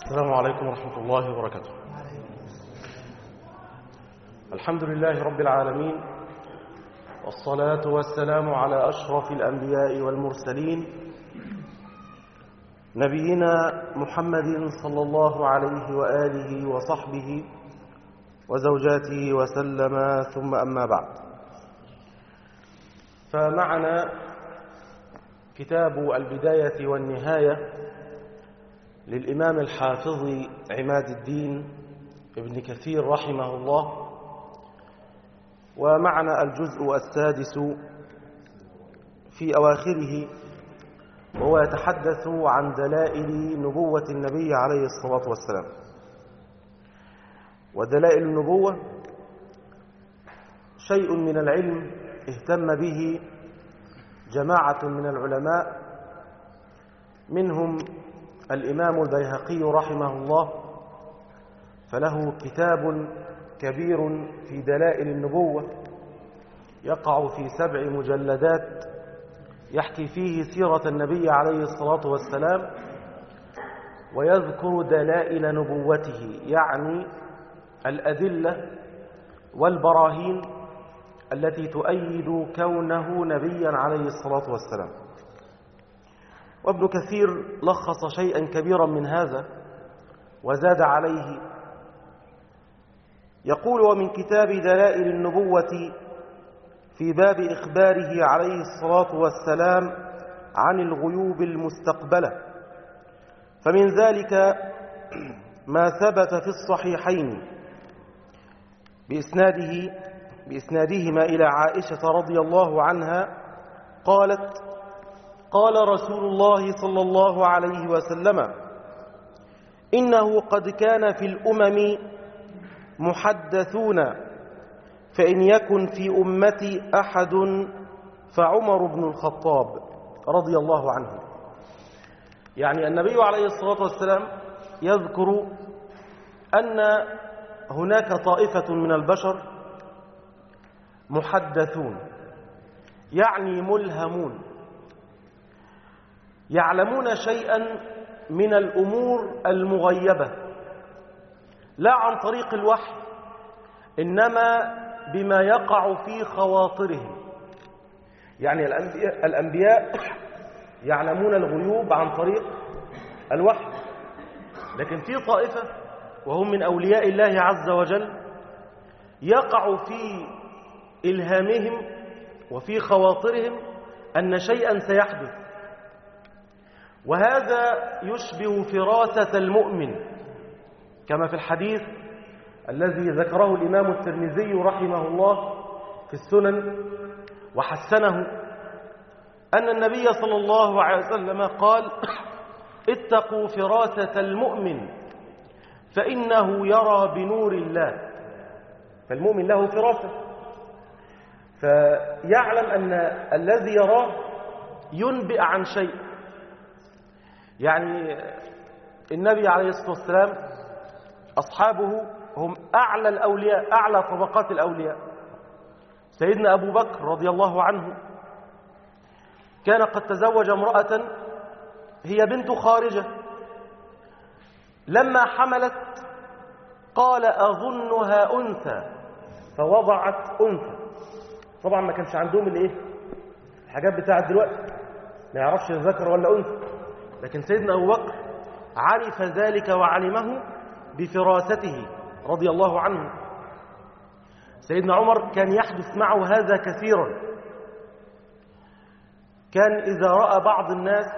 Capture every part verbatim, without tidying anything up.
السلام عليكم ورحمة الله وبركاته. الحمد لله رب العالمين، والصلاة والسلام على أشرف الأنبياء والمرسلين، نبينا محمد صلى الله عليه وآله وصحبه وزوجاته وسلم، ثم أما بعد. فمعنا كتاب البداية والنهاية للإمام الحافظ عماد الدين ابن كثير رحمه الله، ومعنا الجزء السادس في أواخره، وهو يتحدث عن دلائل نبوة النبي عليه الصلاة والسلام. ودلائل النبوة شيء من العلم اهتم به جماعة من العلماء، منهم الإمام البيهقي رحمه الله، فله كتاب كبير في دلائل النبوة يقع في سبع مجلدات، يحكي فيه سيرة النبي عليه الصلاة والسلام ويذكر دلائل نبوته، يعني الأدلة والبراهين التي تؤيد كونه نبيا عليه الصلاة والسلام. وابن كثير لخص شيئا كبيرا من هذا وزاد عليه، يقول: ومن كتاب دلائل النبوة في باب إخباره عليه الصلاة والسلام عن الغيوب المستقبلة، فمن ذلك ما ثبت في الصحيحين بإسناده بإسنادهما إلى عائشة رضي الله عنها قالت: قال رسول الله صلى الله عليه وسلم: إنه قد كان في الأمم محدثون، فإن يكن في أمتي أحد فعمر بن الخطاب رضي الله عنه. يعني النبي عليه الصلاة والسلام يذكر أن هناك طائفة من البشر محدثون، يعني ملهمون، يعلمون شيئا من الأمور المغيبة، لا عن طريق الوحي، إنما بما يقع في خواطرهم. يعني الأنبياء, الأنبياء يعلمون الغيوب عن طريق الوحي، لكن في طائفة وهم من أولياء الله عز وجل يقع في إلهامهم وفي خواطرهم أن شيئا سيحدث، وهذا يشبه فراسة المؤمن، كما في الحديث الذي ذكره الإمام الترمذي رحمه الله في السنن وحسنه، أن النبي صلى الله عليه وسلم قال: اتقوا فراسة المؤمن فإنه يرى بنور الله. فالمؤمن له فراسة، فيعلم أن الذي يراه ينبئ عن شيء. يعني النبي عليه الصلاة والسلام أصحابه هم أعلى الأولياء، أعلى طبقات الأولياء. سيدنا أبو بكر رضي الله عنه كان قد تزوج امرأة هي بنت خارجة، لما حملت قال: أظنها أنثى، فوضعت أنثى. طبعا ما كانش عندهم الايه الحاجات بتاعت دلوقتي، ما يعرفش الذكر ولا أنثى، لكن سيدنا أبو بكر عرف ذلك وعلمه بفراسته رضي الله عنه. سيدنا عمر كان يحدث معه هذا كثيرا، كان إذا رأى بعض الناس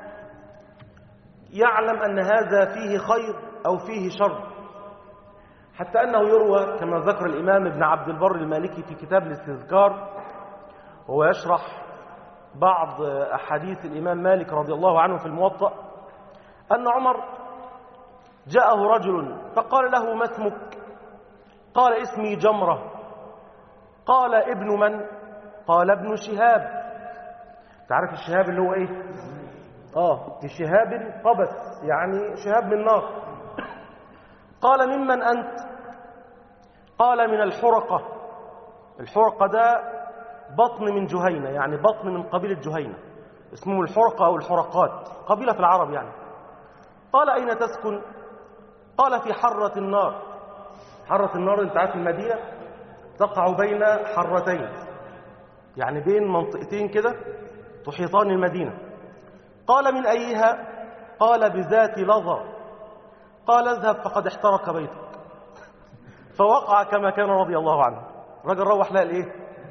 يعلم أن هذا فيه خير أو فيه شر، حتى أنه يروى كما ذكر الإمام ابن عبد البر المالكي في كتاب الاستذكار، وهو يشرح بعض أحاديث الإمام مالك رضي الله عنه في الموطأ، أن عمر جاءه رجل فقال له: ما اسمك؟ قال: اسمي جمرة. قال: ابن من؟ قال: ابن شهاب. تعرف الشهاب اللي هو ايه؟ اه شهاب قبس، يعني شهاب من نار. قال: ممن أنت؟ قال: من الحرقة. الحرقة ده بطن من جهينة، يعني بطن من قبيلة جهينة، اسمه الحرقة أو الحرقات، قبيلة في العرب يعني. قال: أين تسكن؟ قال في حرة النار. حرة النار انت عارف المدينة تقع بين حرتين، يعني بين منطقتين كده تحيطان المدينة. قال من أيها؟ قال بذات لظى. قال اذهب فقد احترق بيتك. فوقع كما كان رضي الله عنه. الرجل روح لها الايه؟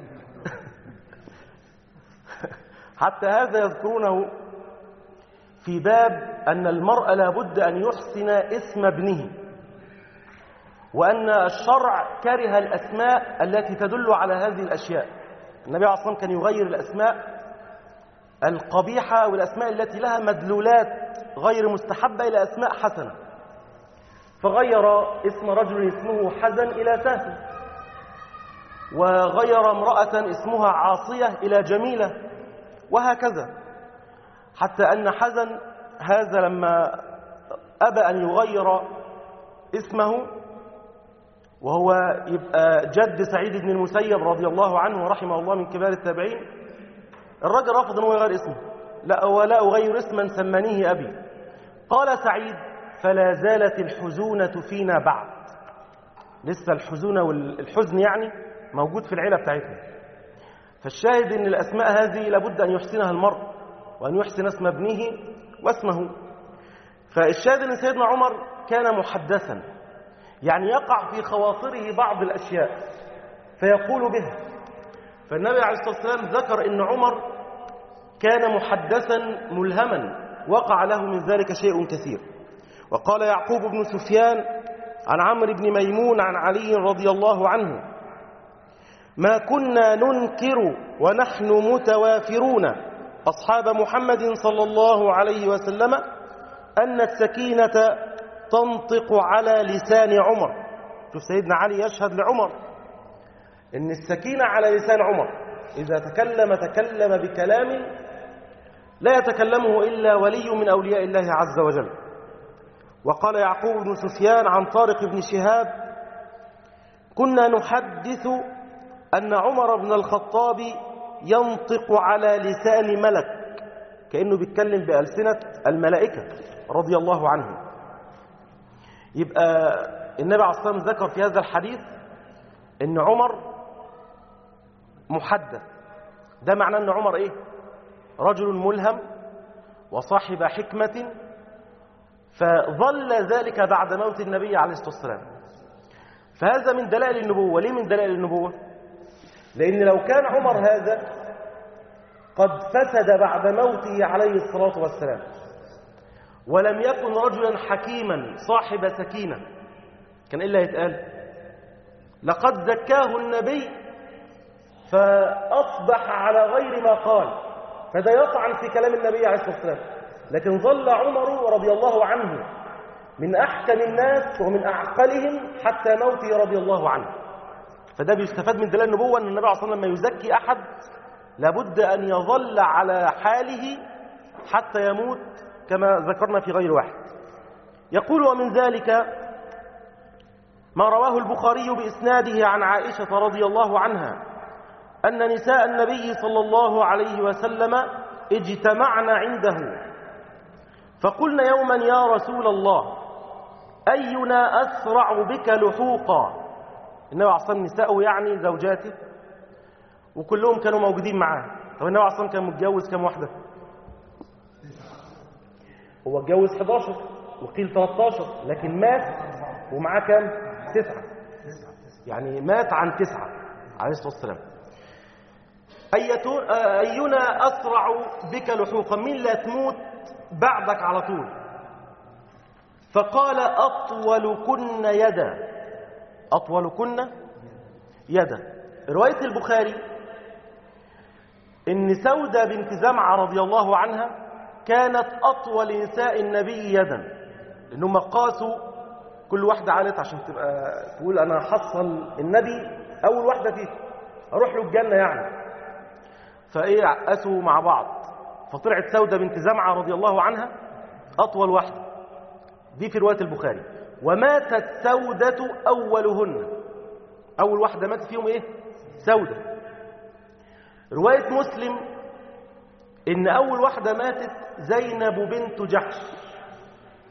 حتى هذا يذكرونه في باب أن المرء لابد أن يحسن اسم ابنه، وأن الشرع كره الأسماء التي تدل على هذه الأشياء. النبي عليه الصلاة والسلام كان يغير الأسماء القبيحة والأسماء التي لها مدلولات غير مستحبة إلى أسماء حسنة، فغير اسم رجل اسمه حزن إلى سهل، وغير امرأة اسمها عاصية إلى جميلة، وهكذا. حتى أن حزن هذا لما أبى أن يغير اسمه، وهو يبقى جد سعيد بن المسيب رضي الله عنه ورحمه الله من كبار التابعين، الرجل رفض أنه يغير اسمه. لا ولا أغير اسما سمانيه أبي. قال سعيد فلا زالت الحزونة فينا بعد. لسه الحزونة والحزن يعني موجود في العيلة بتاعتنا. فالشاهد أن الأسماء هذه لابد أن يحسنها المرء، وأن يحسن اسم ابنه واسمه. فالشاهد أن سيدنا عمر كان محدثا، يعني يقع في خواطره بعض الأشياء فيقول بها. فالنبي عليه الصلاة والسلام ذكر أن عمر كان محدثا ملهما، وقع له من ذلك شيء كثير. وقال يعقوب بن سفيان عن عمرو بن ميمون عن علي رضي الله عنه: ما كنا ننكر ونحن متوافرون أصحاب محمد صلى الله عليه وسلم أن السكينة تنطق على لسان عمر. شوف سيدنا علي يشهد لعمر إن السكينة على لسان عمر، إذا تكلم تكلم بكلام لا يتكلمه إلا ولي من أولياء الله عز وجل. وقال يعقوب بن سفيان عن طارق بن شهاب: كنا نحدث أن عمر بن الخطاب ينطق على لسان ملك، كأنه بيتكلم بألسنة الملائكة رضي الله عنهم. يبقى النبي عليه الصلاة والسلام ذكر في هذا الحديث أن عمر محدث. ده معناه أن عمر إيه؟ رجل ملهم وصاحب حكمة، فظل ذلك بعد موت النبي عليه الصلاة والسلام. فهذا من دلائل النبوة. ليه من دلائل النبوة؟ لأن لو كان عمر هذا قد فسد بعد موته عليه الصلاة والسلام، ولم يكن رجلا حكيما صاحب سكينة، كان إلا يتقال لقد زكاه النبي فأصبح على غير ما قال، فده يطعن في كلام النبي عليه الصلاة والسلام. لكن ظل عمر رضي الله عنه من أحكم الناس ومن أعقلهم حتى موته رضي الله عنه. فده بيستفاد من دلائل النبوة أن النبي عليه الصلاة والسلام لما يزكي أحد لابد أن يظل على حاله حتى يموت، كما ذكرنا في غير واحد. يقول: ومن ذلك ما رواه البخاري بإسناده عن عائشة رضي الله عنها أن نساء النبي صلى الله عليه وسلم اجتمعن عنده فقلنا يوما: يا رسول الله، أينا أسرع بك لحوقا؟ النبي عليه الصلاة والسلام نساءه يعني زوجاته، وكلهم كانوا موجودين معاه. طب النبي عليه الصلاة والسلام كان متجوز كم واحدة؟ هو اتجوز إحدى عشر وقيل ثلاثة عشر، لكن مات ومعاه كام؟ تسعة. يعني مات عن تسعة عليه الصلاة والسلام. أينا أسرع بك لحوقا؟ مين لا تموت بعدك على طول؟ فقال: أطولكن يدا. أطولكن يدا. رواية البخاري إن سودة بنت زمعة رضي الله عنها كانت أطول نساء النبي يدا، لأنهم قاسوا كل واحدة عالت عشان تبقى تقول أنا حصل النبي أول واحدة فيه أروح له الجنة يعني. فإيه قاسوا مع بعض، فطلعت سودة بنت زمعة رضي الله عنها أطول واحدة. دي في رواية البخاري. وماتت سودة أولهن، أول واحدة ماتت فيهم إيه؟ سودة. رواية مسلم إن أول واحدة ماتت زينب بنت جحش،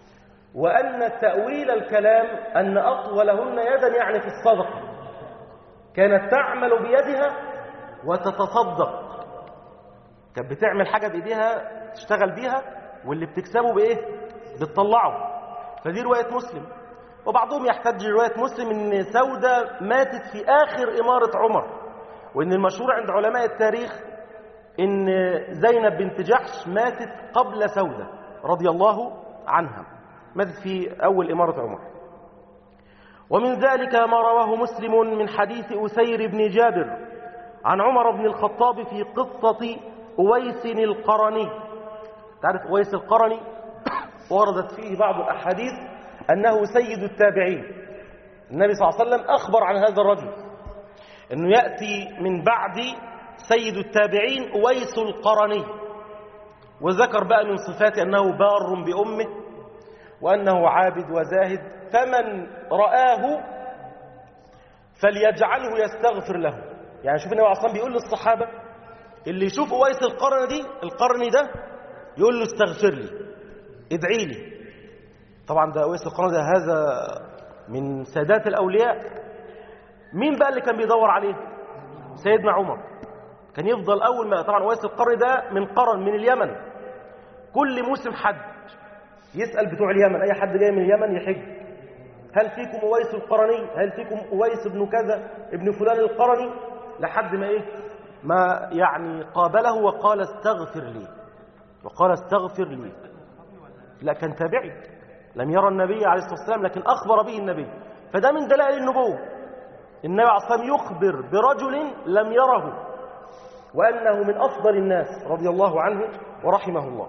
وأن تأويل الكلام أن أطولهن يدا يعني في الصدقة، كانت تعمل بيدها وتتصدق، كانت بتعمل حاجة بإيديها تشتغل بيها واللي بتكسبه بإيه؟ بتطلعه. فدي رواية مسلم. وبعضهم يحتج رواية مسلم إن سودة ماتت في آخر إمارة عمر، وإن المشهور عند علماء التاريخ إن زينب بنت جحش ماتت قبل سودة رضي الله عنها، ماتت في أول إمارة عمر. ومن ذلك ما رواه مسلم من حديث أسير بن جابر عن عمر بن الخطاب في قصة أويس القرني. تعرف أويس القرني؟ وردت فيه بعض الأحاديث أنه سيد التابعين. النبي صلى الله عليه وسلم أخبر عن هذا الرجل أنه يأتي من بعد سيد التابعين أويس القرني، وذكر بقى من صفاته أنه بار بأمه وأنه عابد وزاهد، فمن رآه فليجعله يستغفر له. يعني شوف النبي أصلا بيقول للصحابة اللي يشوف أويس القرن دي القرني ده يقول له استغفر لي، ادعي لي. طبعا ده أويس القرن ده هذا من سادات الأولياء. مين بقى اللي كان بيدور عليه؟ سيدنا عمر. كان يفضل أول ما طبعا أويس القرن ده من قرن من اليمن، كل موسم حج يسأل بتوع اليمن، أي حد جاي من اليمن يحج، هل فيكم أويس القرني؟ هل فيكم أويس ابن كذا ابن فلان القرني؟ لحد ما إيه؟ ما يعني قابله وقال استغفر لي، وقال استغفر لي. لا كان تابعي لم يرى النبي عليه الصلاة والسلام، لكن أخبر به النبي، فده من دلائل النبوة. النبي عليه الصلاة والسلام يخبر برجل لم يره وأنه من أفضل الناس رضي الله عنه ورحمه الله.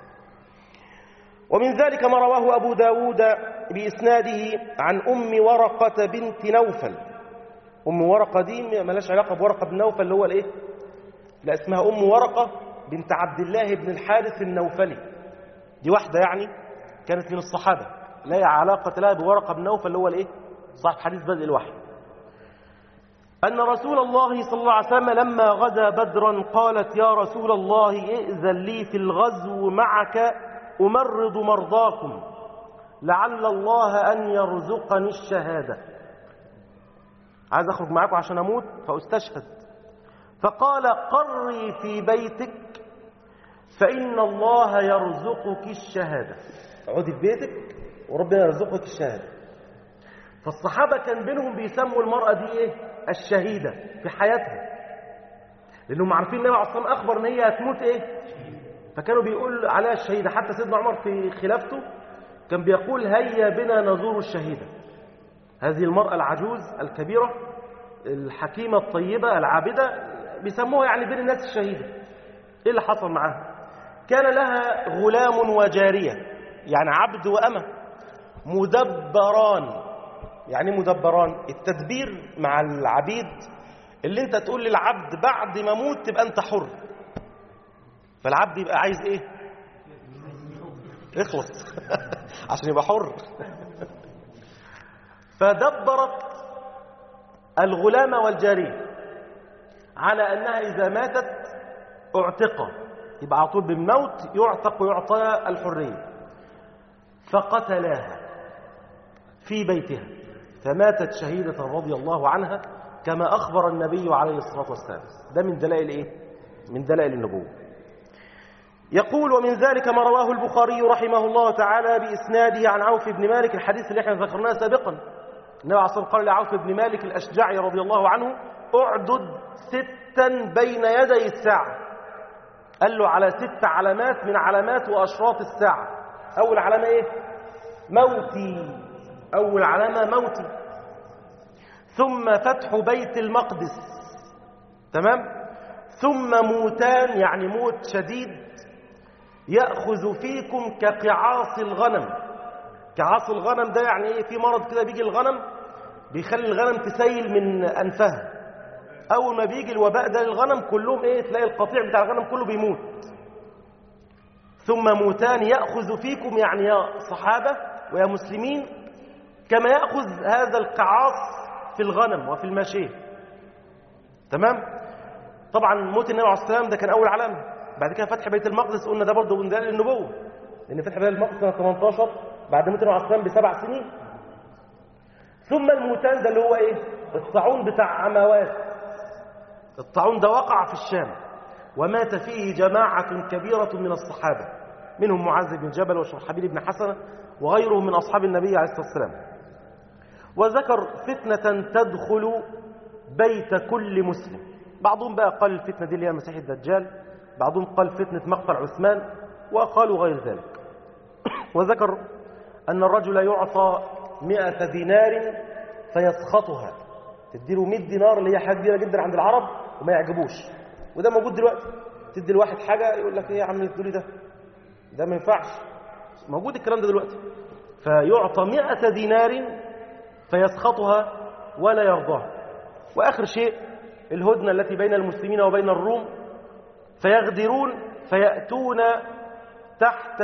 ومن ذلك ما رواه أبو داود بإسناده عن أم ورقة بنت نوفل. أم ورقة دي ملاش علاقة بورقة بن نوفل اللي هو الإيه؟ لا، اسمها أم ورقة بنت عبد الله بن الحارث النوفلي. دي واحدة يعني كانت من الصحابة، لا علاقة لها بورقة بن نوفل اللي هو الإيه؟ صاحب حديث بدء الوحي. أن رسول الله صلى الله عليه وسلم لما غزا بدرا قالت يا رسول الله ائذن لي في الغزو معك أمرض مرضاكم لعل الله أن يرزقني الشهادة. عايز أخرج معاكم عشان أموت فأستشهد. فقال قري في بيتك فإن الله يرزقك الشهادة. اقعدي في بيتك وربنا يرزقك الشهادة. فالصحابة كان بينهم بيسموا المرأة دي إيه؟ الشهيدة في حياتها، لأنهم عارفين النبي عليه الصلاة والسلام أخبر إن هي هتموت إيه؟ فكانوا بيقول عليها الشهيدة. حتى سيدنا عمر في خلافته كان بيقول هيا بنا نزور الشهيدة. هذه المرأة العجوز الكبيرة الحكيمة الطيبة العابدة بيسموها يعني بين الناس الشهيدة. إيه اللي حصل معاها؟ كان لها غلام وجارية، يعني عبد وأمة، مدبران. يعني مدبران التدبير مع العبيد، اللي انت تقول للعبد بعد ما موت تبقى انت حر، فالعبد يبقى عايز ايه؟ اخلص عشان يبقى حر. فدبرت الغلام والجارية على أنها إذا ماتت اعتق، يبقى على طول بالموت يعتق ويعطى الحرية. فقتلاها في بيتها فماتت شهيدة رضي الله عنها كما أخبر النبي عليه الصلاة والسلام. ده من دلائل إيه؟ من دلائل النبوة. يقول ومن ذلك ما رواه البخاري رحمه الله تعالى بإسناده عن عوف بن مالك، الحديث اللي احنا ذكرناه سابقا. النبي عليه الصلاة والسلام قال لعوف بن مالك الأشجعي رضي الله عنه اعدد ستا بين يدي الساعة. قال له على ست علامات من علامات وأشراط الساعة. أول علامة إيه؟ موتي، أول علامة موتي. ثم فتح بيت المقدس، تمام؟ ثم موتان، يعني موت شديد يأخذ فيكم كقعاص الغنم. قعاص الغنم ده يعني ايه؟ في مرض كده بيجي الغنم بيخلي الغنم تسيل من أنفها. أول ما بيجي الوباء ده للغنم كلهم ايه؟ تلاقي القطيع بتاع الغنم كله بيموت. ثم موتان يأخذ فيكم، يعني يا صحابة ويا مسلمين، كما يأخذ هذا القعاص في الغنم وفي الماشية. تمام؟ طبعا موت النبي عليه الصلاة والسلام ده كان أول علامة. بعد كده فتح بيت المقدس، قلنا ده برضه من دلائل النبوة، لأن فتح بيت المقدس سنة ثمانية عشر بعد موت النبي عليه الصلاة والسلام بسبع سنين. ثم الموتان ده اللي هو ايه؟ الطاعون بتاع عمواس. الطاعون ده وقع في الشام ومات فيه جماعة كبيرة من الصحابة، منهم معاذ بن جبل وشرحبيل بن حسنة وغيرهم من أصحاب النبي عليه الصلاة والسلام. وذكر فتنة تدخل بيت كل مسلم. بعضهم بقى قال الفتنة دي اللي هي مسيح الدجال، بعضهم قال فتنة مقتل عثمان، وقالوا غير ذلك. وذكر أن الرجل يعطى مئة دينار فيسخطها، تديله مئة دينار اللي هي حاجة كبيرة جدا عند العرب وما يعجبوش، وده موجود دلوقتي. تدي الواحد حاجة يقول لك ايه يا عم تقولي ده ده ما ينفعش، موجود الكلام ده دلوقتي. فيعطى مئة دينار فيسخطها ولا يرضاها. وآخر شيء الهدنة التي بين المسلمين وبين الروم، فيغدرون فيأتون تحت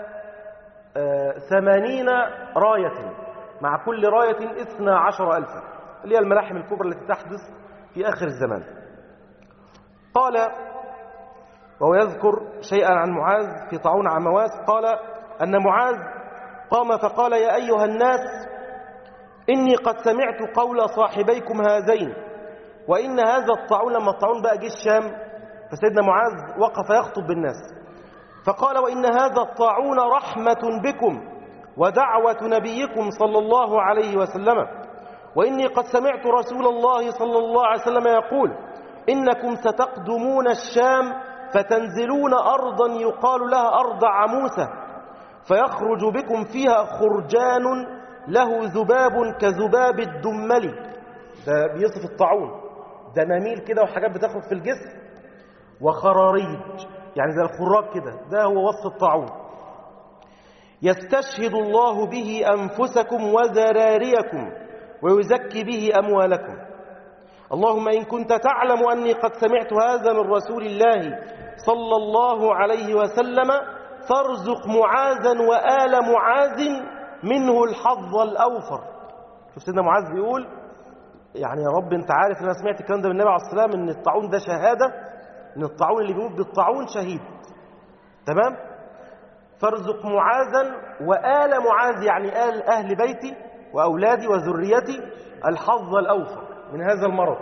ثمانين راية، مع كل راية اثنى عشر ألفا، اللي هي الملاحم الكبرى التي تحدث في آخر الزمان. قال وهو يذكر شيئا عن معاذ في طاعون عمواس، قال أن معاذ قام فقال يا أيها الناس إني قد سمعت قول صاحبيكم هذين، وإن هذا الطاعون، لما الطاعون بقى جه الشام فسيدنا معاذ وقف يخطب بالناس فقال وإن هذا الطاعون رحمة بكم ودعوة نبيكم صلى الله عليه وسلم، وإني قد سمعت رسول الله صلى الله عليه وسلم يقول إنكم ستقدمون الشام فتنزلون أرضا يقال لها أرض عموسة، فيخرج بكم فيها خرجان له ذباب كذباب الدمل. ده بيصف الطاعون، دماميل كده وحاجات بتخرج في الجسم، وخراريج يعني زي الخراج كده، ده هو وصف الطاعون. يستشهد الله به أنفسكم وذراريكم ويزكي به أموالكم. اللهم إن كنت تعلم أني قد سمعت هذا من رسول الله صلى الله عليه وسلم فارزق معاذا وآل معاذ منه الحظ الأوفر. شوف سيدنا معاذ بيقول يعني يا رب انت عارف ان انا سمعت الكلام ده من النبي عليه الصلاه والسلام ان الطاعون ده شهاده، ان الطاعون اللي بيموت بالطاعون شهيد. تمام؟ فارزق معاذا وآل معاذ يعني آل أهل بيتي وأولادي وذريتي الحظ الأوفر من هذا المرض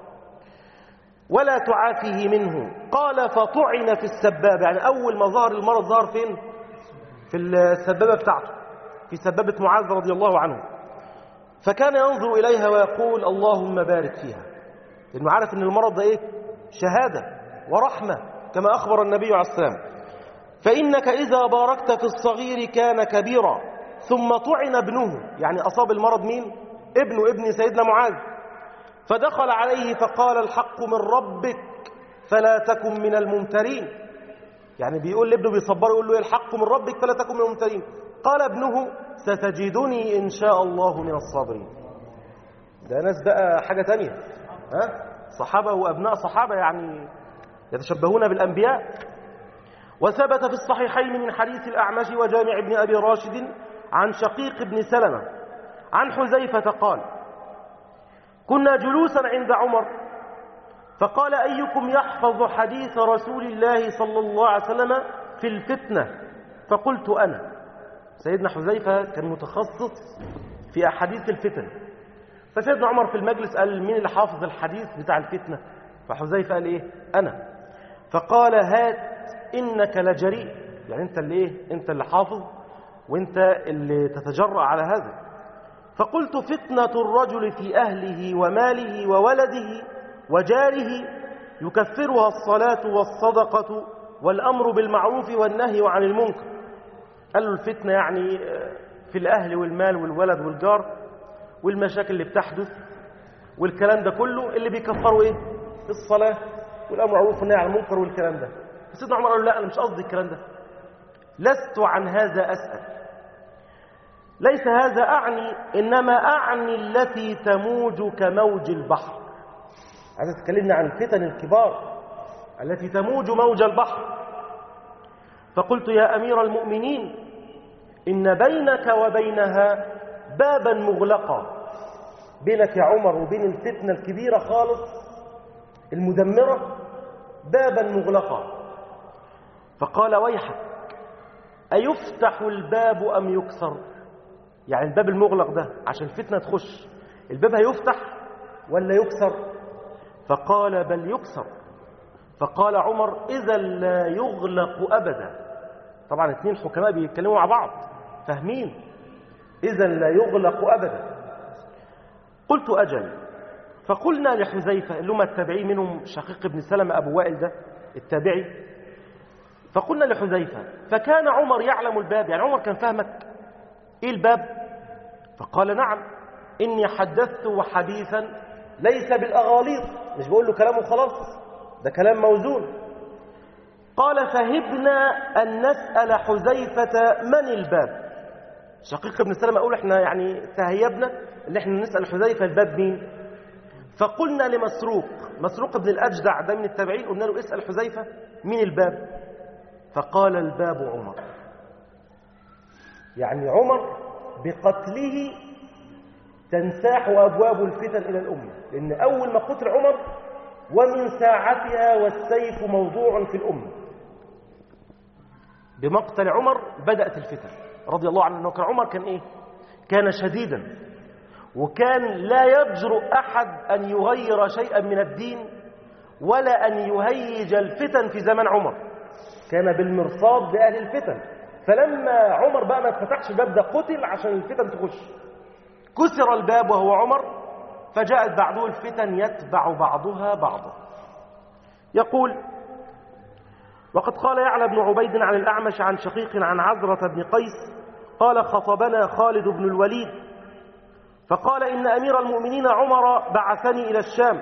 ولا تعافيه منه. قال فطعن في السبابة، يعني أول ما ظهر المرض ظهر فين؟ في السبابة بتاعته، في سبابة معاذ رضي الله عنه. فكان ينظر إليها ويقول اللهم بارك فيها، لأنه عارف أن المرض ده إيه؟ شهادة ورحمة كما أخبر النبي عليه الصلاة والسلام. فإنك إذا باركت في الصغير كان كبيرا. ثم طعن ابنه، يعني أصاب المرض مين؟ ابنه، ابن سيدنا معاذ. فدخل عليه فقال الحق من ربك فلا تكن من الممترين، يعني بيقول لابنه بيصبره يقول له الحق من ربك فلا تكن من الممترين. قال ابنه ستجدني إن شاء الله من الصابرين. ده ناس بقى حاجة تانية، ها؟ صحابة وأبناء صحابة يعني يتشبهون بالأنبياء. وثبت في الصحيحين من حديث الأعمش وجامع بن أبي راشد عن شقيق بن سلمة عن حذيفة قال كنا جلوسا عند عمر فقال أيكم يحفظ حديث رسول الله صلى الله عليه وسلم في الفتنة؟ فقلت أنا. سيدنا حذيفة كان متخصص في أحاديث الفتن، فسيدنا عمر في المجلس قال مين اللي حافظ الحديث بتاع الفتنة؟ فحذيفة قال إيه؟ أنا. فقال هات إنك لجريء، يعني أنت اللي إيه؟ أنت اللي حافظ وأنت اللي تتجرأ على هذا. فقلت فتنة الرجل في أهله وماله وولده وجاره يكفرها الصلاة والصدقة والأمر بالمعروف والنهي عن المنكر. قال له الفتنة يعني في الأهل والمال والولد والجار والمشاكل اللي بتحدث والكلام ده كله اللي بيكفروا إيه؟ الصلاة والأمر بالمعروف والنهي عن المنكر والكلام ده. فسيدنا عمر قال له لا أنا مش قصدي الكلام ده، لست عن هذا أسأل، ليس هذا أعني، إنما أعني التي تموج كموج البحر. عايز تكلمنا عن الفتن الكبار التي تموج موج البحر. فقلت يا أمير المؤمنين إن بينك وبينها بابا مغلقا، بينك يا عمر وبين الفتنة الكبيرة خالص المدمرة بابا مغلقا. فقال ويحك أيفتح الباب أم يكسر؟ يعني الباب المغلق ده عشان الفتنة تخش، الباب هيفتح ولا يكسر؟ فقال بل يكسر. فقال عمر إذا لا يغلق أبدا. طبعا اثنين حكماء بيتكلموا مع بعض فاهمين، إذا لا يغلق أبدا. قلت أجل. فقلنا لحذيفة اللي هم التابعين، منهم شقيق بن سلمة أبو وائل ده التابعي، فقلنا لحذيفة فكان عمر يعلم الباب، يعني عمر كان فاهمك إيه الباب؟ فقال نعم، إني حدثت حديثا ليس بالأغاليط، مش بقول له كلامه خلاص، ده كلام موزون. قال فهبنا أن نسأل حذيفة من الباب. شقيق بن سلمة أقول احنا يعني تهيبنا ان احنا نسأل حذيفة الباب مين. فقلنا لمسروق، مسروق بن الأجدع ده من التابعين، قلنا له اسأل حذيفة مين الباب. فقال الباب عمر. يعني عمر بقتله تنساح أبواب الفتن إلى الأمة، لأن أول ما قتل عمر ومن ساعتها والسيف موضوع في الأمة. بمقتل عمر بدأت الفتن رضي الله عنه. كان عمر كان إيه؟ كان شديدا، وكان لا يجرؤ أحد أن يغير شيئا من الدين ولا أن يهيج الفتن في زمان عمر. كان بالمرصاد لأهل الفتن. فلما عمر بقى ما اتفتحش الباب ده قتل عشان الفتن تخش. كسر الباب وهو عمر، فجاءت بعده الفتن يتبع بعضها بعضا. يقول وقد قال يعلى بن عبيد عن الأعمش عن شقيق عن عزرة بن قيس قال خطبنا خالد بن الوليد فقال إن أمير المؤمنين عمر بعثني إلى الشام،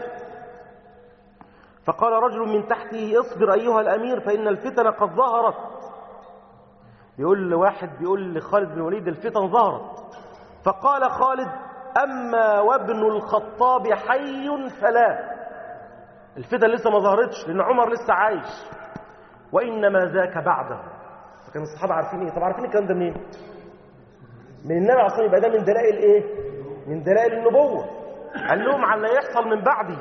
فقال رجل من تحته اصبر أيها الأمير فإن الفتن قد ظهرت. بيقول لواحد بيقول لخالد بن الوليد الفتن ظهرت. فقال خالد أما وابن الخطاب حي فلا، الفتن لسه ما ظهرتش لأن عمر لسه عايش، وإنما ذاك بعده. فكان الصحابة عارفين إيه؟ طبعا عارفين الكلام ده منين؟ من النبي عليه الصلاة والسلام. يبقى ده من دلائل إيه؟ من دلائل النبوة. قال لهم على اللي يحصل من بعده.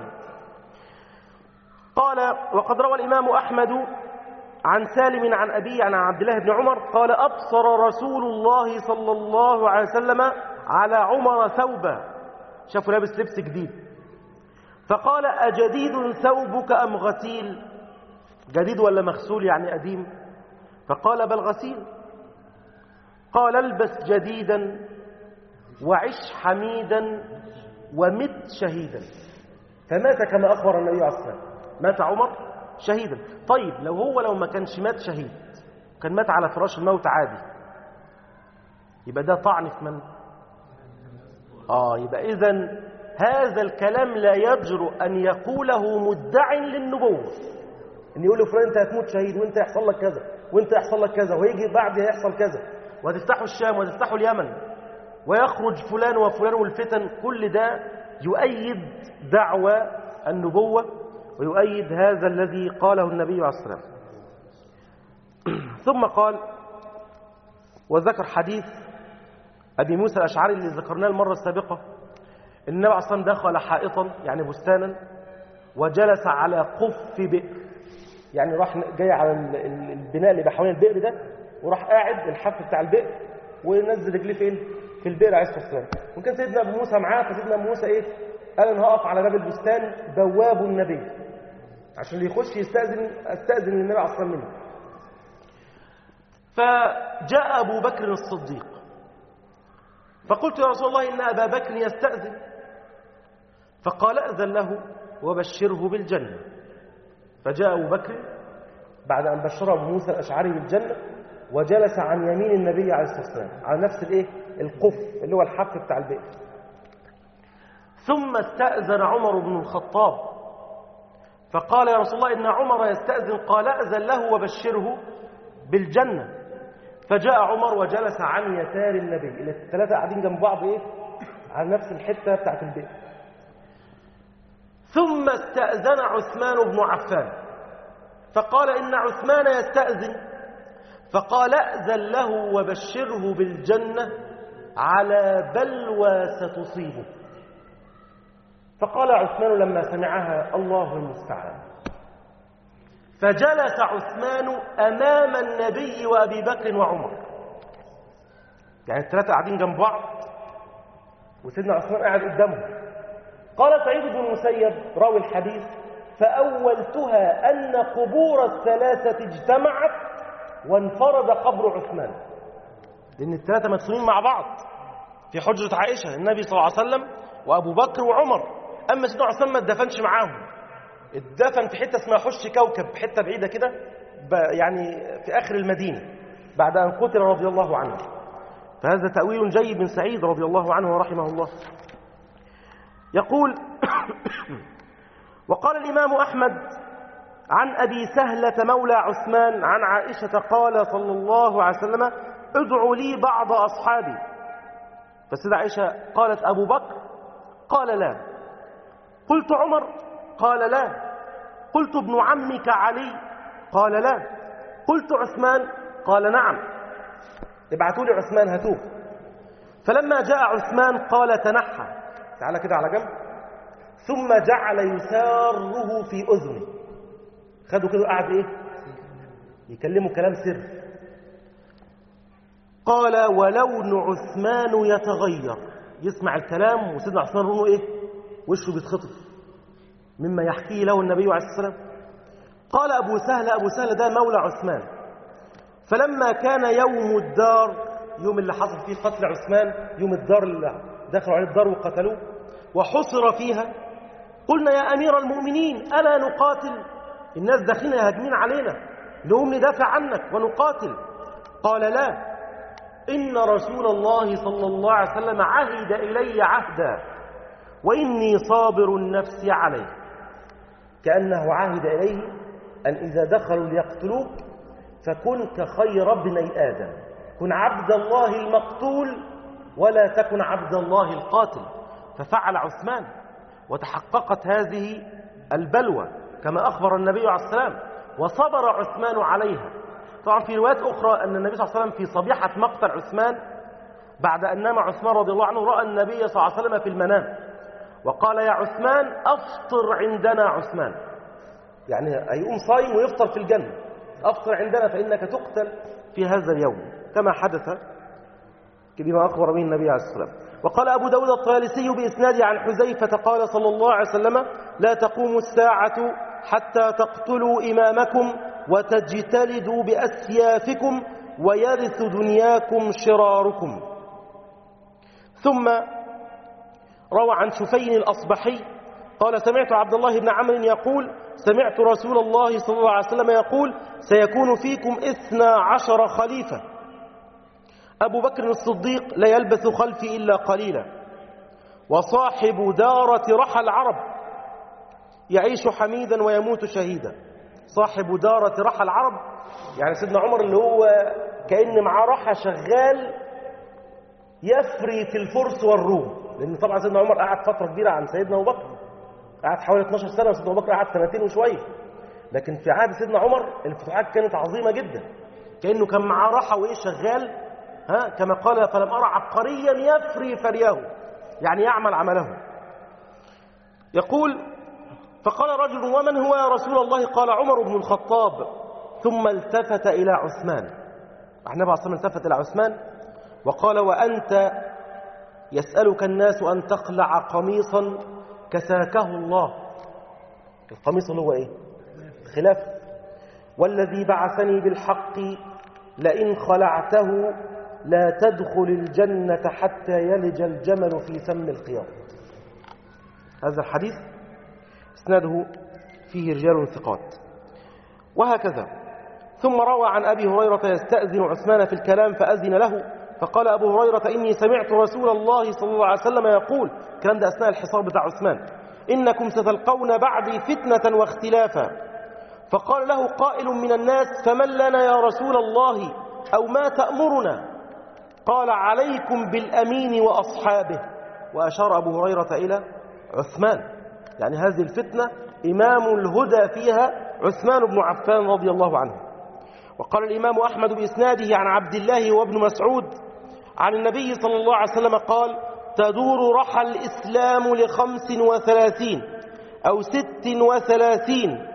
قال وقد روى الإمام أحمد عن سالم عن أبي عن عبد الله بن عمر قال أبصر رسول الله صلى الله عليه وسلم على عمر ثوبا، شافوا لابس لبس جديد، فقال أجديد ثوبك أم غسيل؟ جديد ولا مغسول يعني قديم؟ فقال بل غسيل. قال البس جديدا وعش حميدا ومت شهيدا. فمات كما أخبر النبي عليه الصلاة والسلام، مات عمر شهيدا. طيب لو هو لو ما كانش مات شهيد كان مات على فراش الموت عادي، يبقى ده طعن في من؟ آه يبقى إذن هذا الكلام لا يجرؤ أن يقوله مدع للنبوة، ان يقول له فلان انت هتموت شهيد وانت يحصل لك كذا وانت يحصل لك كذا ويجي بعد هيحصل كذا وهتفتحوا الشام وهتفتحوا اليمن ويخرج فلان وفلان والفتن. كل ده يؤيد دعوى النبوة ويؤيد هذا الذي قاله النبي عليه الصلاة والسلام. ثم قال وذكر حديث أبي موسى الأشعري اللي ذكرناه المرة السابقة، النبي عليه الصلاة والسلام دخل حائطا يعني بستانا وجلس على قف بئر، يعني راح جاي على البناء اللي بحوالين البئر ده وراح قاعد الحف بتاع البئر ونزل رجليه فين؟ في البئر عليه الصلاه والسلام. وكان سيدنا ابو موسى معاه، فسيدنا ابو موسى ايه؟ قال انا هقف على باب البستان بواب النبي عشان اللي يخش يستاذن استاذن النبي عليه الصلاه والسلام منه. فجاء ابو بكر الصديق فقلت يا رسول الله ان ابا بكر يستاذن، فقال اذن له وبشره بالجنه. فجاء أبو بكر بعد أن بشر أبو موسى الأشعري بالجنة وجلس عن يمين النبي عليه الصلاة والسلام على نفس الإيه؟ القف اللي هو الحف بتاع البئر. ثم استأذن عمر بن الخطاب فقال يا رسول الله إن عمر يستأذن، قال أذن له وبشره بالجنة. فجاء عمر وجلس عن يسار النبي، الثلاثة قاعدين جنب بعض إيه؟ على نفس الحتة بتاعت البئر. ثم استأذن عثمان بن عفان فقال إن عثمان يستأذن، فقال أذن له وبشره بالجنة على بلوى ستصيبه. فقال عثمان لما سمعها الله المستعان. فجلس عثمان أمام النبي وأبي بكر وعمر، يعني الثلاثة قاعدين جنب بعض وسيدنا عثمان قاعد قدامهم. قال سعيد بن المسيب راوي الحديث: فأولتها أن قبور الثلاثة اجتمعت وانفرد قبر عثمان، لأن الثلاثة مدفونين مع بعض في حجرة عائشة، النبي صلى الله عليه وسلم وأبو بكر وعمر. أما سيدنا عثمان ما اتدفنش معاهم، اتدفن في حتة اسمها حش كوكب، حتة بعيدة كده يعني في آخر المدينة بعد أن قتل رضي الله عنه. فهذا تأويل جيد من سعيد رضي الله عنه ورحمه الله. يقول: وقال الإمام أحمد عن أبي سهلة مولى عثمان عن عائشة قال صلى الله عليه وسلم: ادعوا لي بعض أصحابي. فسيدة عائشة قالت: أبو بكر؟ قال: لا. قلت: عمر؟ قال: لا. قلت: ابن عمك علي؟ قال: لا. قلت: عثمان؟ قال: نعم. ابعتوا لي عثمان، هاتوه. فلما جاء عثمان قال: تنحى، تعالى كده على جنب. ثم جعل يساره في أذنه، خدوا كده قاعد ايه يكلموا كلام سر. قال: ولون عثمان يتغير، يسمع الكلام وسيدنا عثمان رونه ايه وشه بيتخطف مما يحكيه له النبي عليه الصلاة والسلام. قال أبو سهل، أبو سهل ده مولى عثمان: فلما كان يوم الدار، يوم اللي حصل فيه قتل عثمان، يوم الدار اللي دخلوا عليه الدار وقتلوه وحصر فيها، قلنا: يا أمير المؤمنين ألا نقاتل؟ الناس داخلين يهاجمين علينا، نقوم ندافع عنك ونقاتل. قال: لا، إن رسول الله صلى الله عليه وسلم عهد إلي عهدا وإني صابر النفس عليه، كأنه عهد إليه أن إذا دخلوا ليقتلوك فكن كخير ابني آدم، كن عبد الله المقتول ولا تكن عبد الله القاتل. ففعل عثمان وتحققت هذه البلوى كما أخبر النبي عليه الصلاة والسلام، وصبر عثمان عليها. طبعا في روايات أخرى أن النبي صلى الله عليه وسلم في صبيحة مقتل عثمان بعد أن نام عثمان رضي الله عنه رأى النبي صلى الله عليه وسلم في المنام وقال: يا عثمان أفطر عندنا. عثمان يعني هيقوم صايم ويفطر في الجنة، أفطر عندنا فإنك تقتل في هذا اليوم، كما حدث بما أخبر به النبي عليه الصلاة والسلام. وقال أبو داود الطيالسي بإسناده عن حذيفة قال صلى الله عليه وسلم: لا تقوم الساعة حتى تقتلوا إمامكم وتجتلدوا بأسيافكم ويرث دنياكم شراركم. ثم روى عن شفين الأصبحي قال: سمعت عبد الله بن عمرو يقول: سمعت رسول الله صلى الله عليه وسلم يقول: سيكون فيكم اثنا عشر خليفة، أبو بكر الصديق لا يلبث خلفي إلا قليلا، وصاحب دارة رحى العرب يعيش حميدا ويموت شهيدا. صاحب دارة رحى العرب يعني سيدنا عمر اللي هو كأن معاه رحى شغال يفري في الفرس والروم، لأن طبعا سيدنا عمر قعد فترة كبيرة عن سيدنا أبو بكر، قعد حوالي اثناشر سنة، وسيدنا أبو بكر قعد سنتين وشوية. لكن في عهد سيدنا عمر الفتوحات كانت عظيمة جدا، كأنه كان معاه رحى وإيه شغال، ها كما قال: فلم أرى عبقريا يفري فرياه، يعني يعمل عمله. يقول: فقال رجل: ومن هو يا رسول الله؟ قال: عمر بن الخطاب. ثم التفت إلى عثمان، النبي عليه الصلاة التفت إلى عثمان وقال: وأنت يسألك الناس أن تخلع قميصا كساكه الله. القميص اللي هو إيه؟ خلاف. والذي بعثني بالحق لئن خلعته لا تدخل الجنة حتى يلج الجمل في سم الخياط. هذا الحديث اسناده فيه رجال ثقات. وهكذا. ثم روى عن أبي هريرة يستأذن عثمان في الكلام فأذن له، فقال أبو هريرة: إني سمعت رسول الله صلى الله عليه وسلم يقول، الكلام ده أثناء الحصار بتاع عثمان: إنكم ستلقون بعدي فتنة واختلافا. فقال له قائل من الناس: فمن لنا يا رسول الله، أو ما تأمرنا؟ قال: عليكم بالأمين وأصحابه. وأشار أبو هريرة إلى عثمان، يعني هذه الفتنة إمام الهدى فيها عثمان بن عفان رضي الله عنه. وقال الإمام أحمد بإسناده عن عبد الله وابن مسعود عن النبي صلى الله عليه وسلم قال: تدور رحى الإسلام لخمس وثلاثين أو ست وثلاثين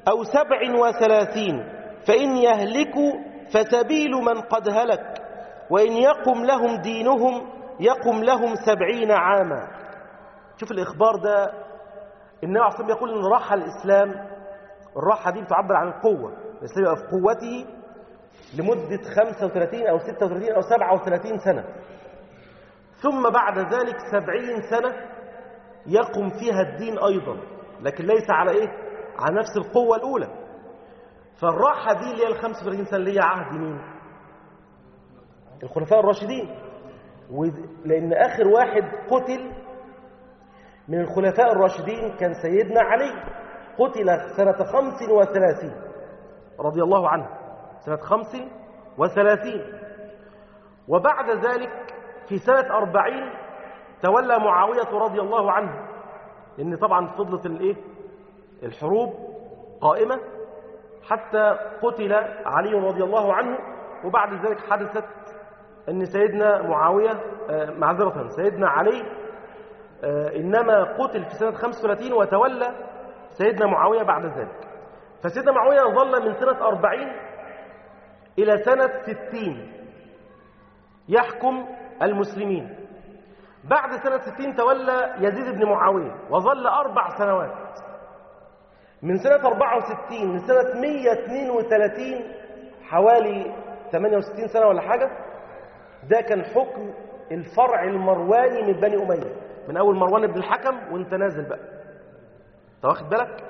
أو سبع وثلاثين، فإن يهلكوا فسبيل من قد هلك، وإن يقم لهم دينهم يقم لهم سبعين عاما. شوف الإخبار ده، النبي عليه الصلاة والسلام يقول إن راحة الإسلام، الراحة دي بتعبر عن القوة، الإسلام يبقى في قوته لمدة خمسة وثلاثين أو ستة وثلاثين أو سبعة وثلاثين سنة، ثم بعد ذلك سبعين سنة يقوم فيها الدين أيضا، لكن ليس على إيه؟ على نفس القوة الأولى. فالراحة دي اللي هي الخمسة وثلاثين سنة اللي هي عهد مين؟ الخلفاء الراشدين. لأن آخر واحد قتل من الخلفاء الراشدين كان سيدنا علي، قتل سنة خمس وثلاثين رضي الله عنه، سنة خمس وثلاثين. وبعد ذلك في سنة أربعين تولى معاوية رضي الله عنه، لأن طبعا فضلت الإيه؟ الحروب قائمة حتى قتل علي رضي الله عنه. وبعد ذلك حدثت أن سيدنا معاوية آه معذرة سيدنا علي آه إنما قتل في سنة خمسة وثلاثين وتولى سيدنا معاوية بعد ذلك. فسيدنا معاوية ظل من سنة أربعين إلى سنة ستين يحكم المسلمين. بعد سنة ستين تولى يزيد بن معاوية وظل أربع سنوات، من سنة أربعة وستين من سنة مئة واثنين وثلاثين، حوالي ثمانية وستين سنة ولا حاجة. ده كان حكم الفرع المرواني من بني أمية، من أول مروان بن الحكم وانت نازل بقى، انت واخد بالك؟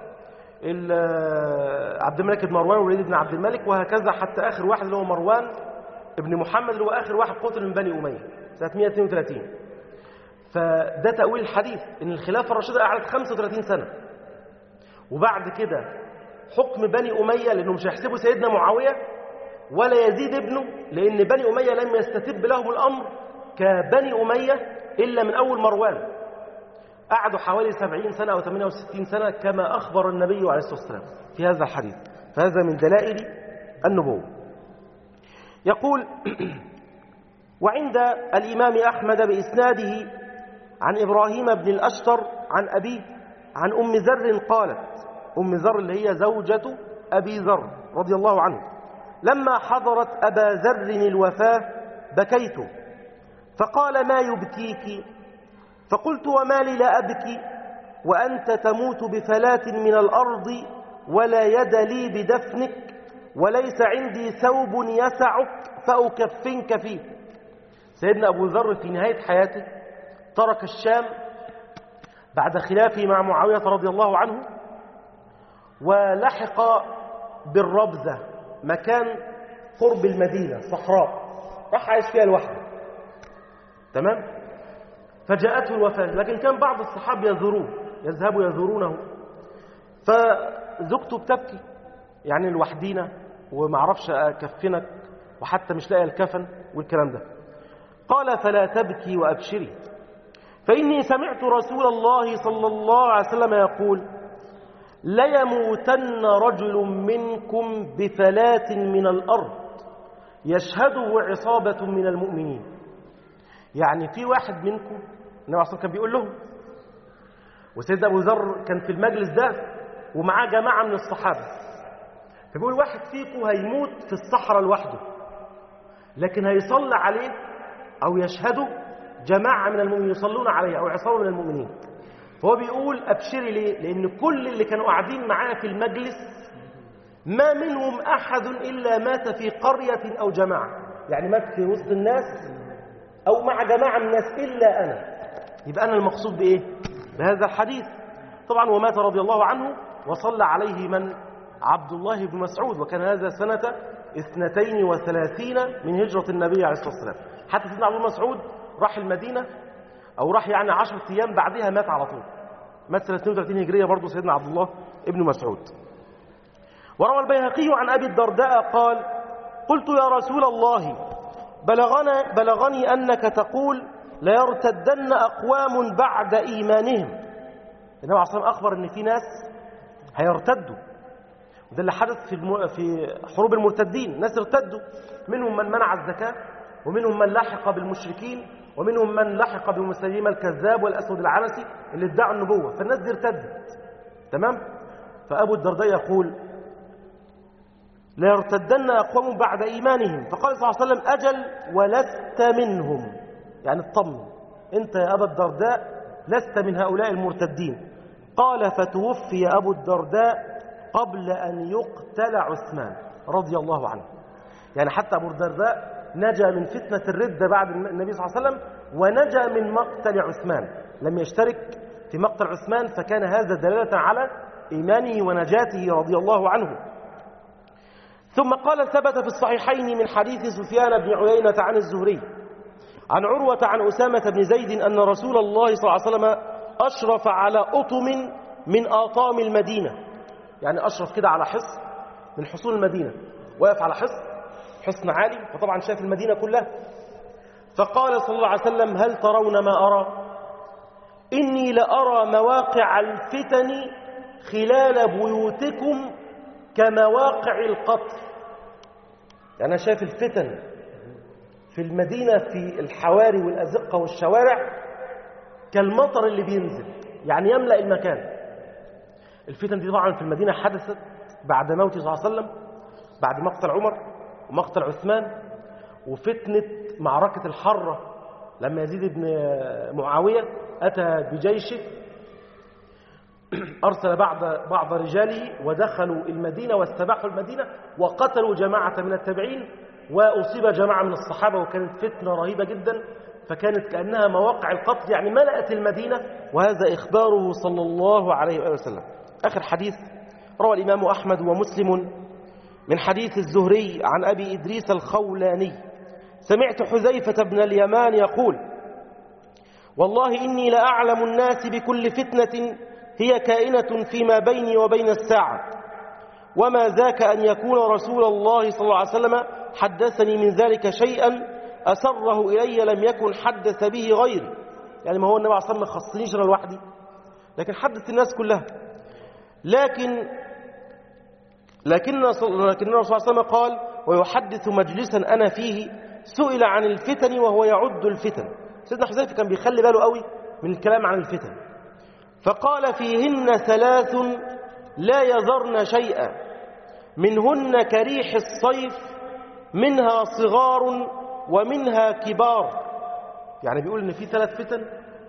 عبد الملك بن مروان ووليد بن عبد الملك، وهكذا حتى آخر واحد اللي هو مروان ابن محمد اللي هو آخر واحد قتل من بني أمية سنة مئة واثنين وثلاثين. فده تأويل الحديث إن الخلافة الراشدة قعدت خمسة وثلاثين سنة، وبعد كده حكم بني أمية لأنه مش هيحسبوا سيدنا معاوية ولا يزيد ابنه، لأن بني أمية لم يستتب لهم الأمر كبني أمية إلا من أول مروان. قعدوا حوالي سبعين سنة أو ثمانية وستين سنة كما أخبر النبي عليه الصلاة والسلام في هذا الحديث. فهذا من دلائل النبوة. يقول: وعند الإمام أحمد بإسناده عن إبراهيم بن الأشتر عن أبيه عن أم ذر قالت، أم ذر اللي هي زوجة أبي ذر رضي الله عنه: لما حضرت أبا ذر الوفاة بكيت، فقال: ما يبكيك؟ فقلت: وما لي لا أبكي وأنت تموت بفلاة من الأرض ولا يد لي بدفنك، وليس عندي ثوب يسعك فأكفنك فيه. سيدنا أبو ذر في نهاية حياته ترك الشام بعد خلافه مع معاوية رضي الله عنه، ولحق بالربزة، مكان قرب المدينة، صحراء، راح عايش فيها لوحده. تمام؟ فجاءته الوفاة، لكن كان بعض الصحابة يزوروه، يذهبوا يزورونه. فزوجته بتبكي، يعني لوحدينا وما اعرفش اكفنك وحتى مش لاقي الكفن والكلام ده. قال: فلا تبكي وابشري، فاني سمعت رسول الله صلى الله عليه وسلم يقول: ليموتن رجل منكم بفلاة من الارض يشهده عصابة من المؤمنين. يعني في واحد منكم، النبي عليه الصلاة والسلام كان بيقول لهم، وسيدنا أبو ذر كان في المجلس ده ومعاه جماعة من الصحابة، فبيقول: واحد فيكم هيموت في الصحراء لوحده، لكن هيصلى عليه أو يشهده جماعة من المؤمنين يصلون عليه أو عصابة من المؤمنين. فهو بيقول: أبشري ليه؟ لأن كل اللي كانوا قاعدين معاه في المجلس ما منهم أحد إلا مات في قرية أو جماعة، يعني مات في وسط الناس أو مع جماعة من الناس إلا أنا. يبقى أنا المقصود بإيه؟ بهذا الحديث. طبعا ومات رضي الله عنه وصلى عليه من؟ عبد الله بن مسعود، وكان هذا سنة اثنتين وثلاثين من هجرة النبي عليه الصلاة والسلام. حتى سيدنا عبد الله بن مسعود راح المدينة أو راح يعني عشرة أيام بعدها مات على طول، مات سنة اثنين وثلاثين هجرية برضه سيدنا عبد الله بن مسعود. وروى البيهقي عن أبي الدرداء قال: قلت يا رسول الله، بلغنا بلغني أنك تقول ليرتدن أقوام بعد إيمانهم. النبي عليه الصلاة والسلام أخبر أن في ناس هيرتدوا، وده اللي حدث في الم... في حروب المرتدين. ناس ارتدوا، منهم من منع الزكاة، ومنهم من لحق بالمشركين، ومنهم من لحق بمسيلمة الكذاب والأسود العنسي اللي ادعوا النبوة. فالناس دي ارتدت. تمام؟ فأبو الدرداء يقول: لا يرتدن أقوام بعد إيمانهم. فقال صلى الله عليه وسلم أجل ولست منهم، يعني اطمن أنت يا أبا الدرداء لست من هؤلاء المرتدين. قال فتوفي أبو الدرداء قبل أن يقتل عثمان رضي الله عنه. يعني حتى أبو الدرداء نجا من فتنة الردة بعد النبي صلى الله عليه وسلم، ونجا من مقتل عثمان، لم يشترك في مقتل عثمان، فكان هذا دلالة على إيمانه ونجاته رضي الله عنه. ثم قال ثبت في الصحيحين من حديث سفيان بن عيينة عن الزهري عن عروة عن أسامة بن زيد أن رسول الله صلى الله عليه وسلم أشرف على أطم من آطام المدينة، يعني أشرف كده على حصن من حصون المدينة، واقف على حصن حصن عالي، وطبعا شاف المدينة كلها. فقال صلى الله عليه وسلم هل ترون ما أرى؟ إني لأرى مواقع الفتن خلال بيوتكم كمواقع القطر. يعني أنا شايف الفتن في المدينة في الحواري والأزقة والشوارع كالمطر اللي بينزل، يعني يملأ المكان. الفتن دي طبعا في المدينة حدثت بعد موت صلى الله عليه وسلم، بعد مقتل عمر ومقتل عثمان، وفتنة معركة الحرة لما يزيد بن معاوية أتى بجيشه أرسل بعض بعض رجاله ودخلوا المدينة واستباحوا المدينة وقتلوا جماعة من التابعين، وأصيب جماعة من الصحابة، وكانت فتنة رهيبة جدا، فكانت كأنها مواقع القتل، يعني ملأت المدينة. وهذا إخباره صلى الله عليه وآله وسلم. آخر حديث روى الإمام أحمد ومسلم من حديث الزهري عن أبي إدريس الخولاني سمعت حذيفة بن اليمان يقول والله إني لأعلم الناس بكل فتنة هي كائنة فيما بيني وبين الساعة، وما ذاك أن يكون رسول الله صلى الله عليه وسلم حدثني من ذلك شيئا أسره إلي لم يكن حدث به غيري. يعني ما هو النبي عليه الصلاة والسلام خصنيش أنا لوحدي، لكن حدث الناس كلها. لكن لكن لكن الرسول صلى الله عليه وسلم قال ويحدث مجلسا أنا فيه سئل عن الفتن وهو يعد الفتن. سيدنا حذيفة كان بيخلي باله قوي من الكلام عن الفتن، فقال فيهن ثلاث لا يذرن شيئا منهن كريح الصيف منها صغار ومنها كبار. يعني بيقول ان في ثلاث فتن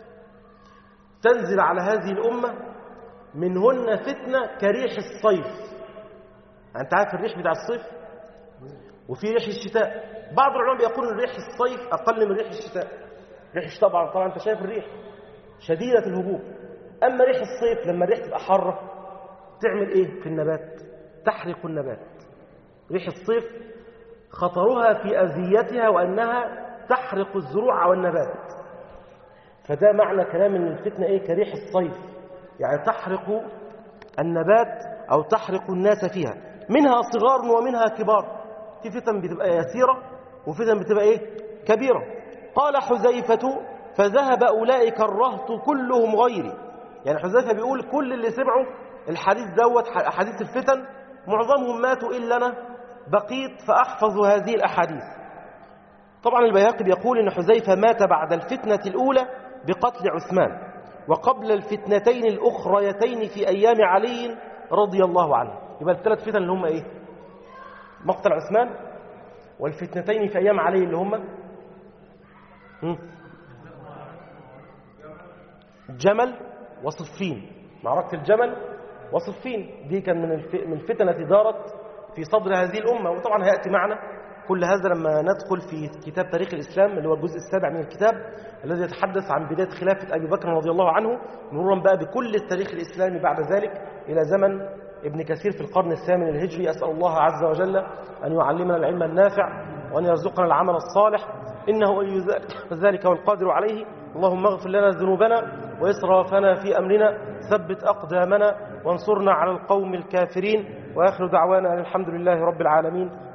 تنزل على هذه الأمة، منهن فتنة كريح الصيف. يعني انت عارف الريح بتاع الصيف وفي ريح الشتاء. بعض العلماء بيقولوا ان ريح الصيف اقل من ريح الشتاء. ريح الشتاء طبعا طبعا انت شايف الريح شديدة الهبوب، اما ريح الصيف لما الريح تبقى حارة تعمل ايه في النبات؟ تحرق النبات. ريح الصيف خطرها في اذيتها وانها تحرق الزروع والنبات. فده معنى كلام ان الفتنة ايه؟ كريح الصيف، يعني تحرق النبات او تحرق الناس فيها. منها صغار ومنها كبار. في فتن بتبقى يسيرة وفتن بتبقى ايه؟ كبيرة. قال حذيفة فذهب أولئك الرهط كلهم غيري. يعني حذيفة بيقول كل اللي سمعوا الحديث دوت حديث الفتن معظمهم ماتوا إلا أنا بقيت فأحفظ هذه الأحاديث. طبعا البيهقي بيقول إن حذيفة مات بعد الفتنة الأولى بقتل عثمان وقبل الفتنتين الأخريتين في أيام علي رضي الله عنه. يبقى الثلاث فتن اللي هم إيه؟ مقتل عثمان، والفتنتين في أيام علي اللي هم جمل وصفين. معركة الجمل وصفين دي كان من من الفتن التي دارت في صدر هذه الأمة، وطبعا هيأتي معنا كل هذا لما ندخل في كتاب تاريخ الإسلام اللي هو الجزء السابع من الكتاب الذي يتحدث عن بداية خلافة أبي بكر رضي الله عنه، مرورا بقى بكل التاريخ الإسلامي بعد ذلك إلى زمن ابن كثير في القرن الثامن الهجري. أسأل الله عز وجل أن يعلمنا العلم النافع وأن يرزقنا العمل الصالح، إنه ولي ذلك والقادر عليه. اللهم اغفر لنا ذنوبنا وإسرافنا في أمرنا، ثبت أقدامنا وانصرنا على القوم الكافرين. وآخر دعوانا الحمد لله رب العالمين.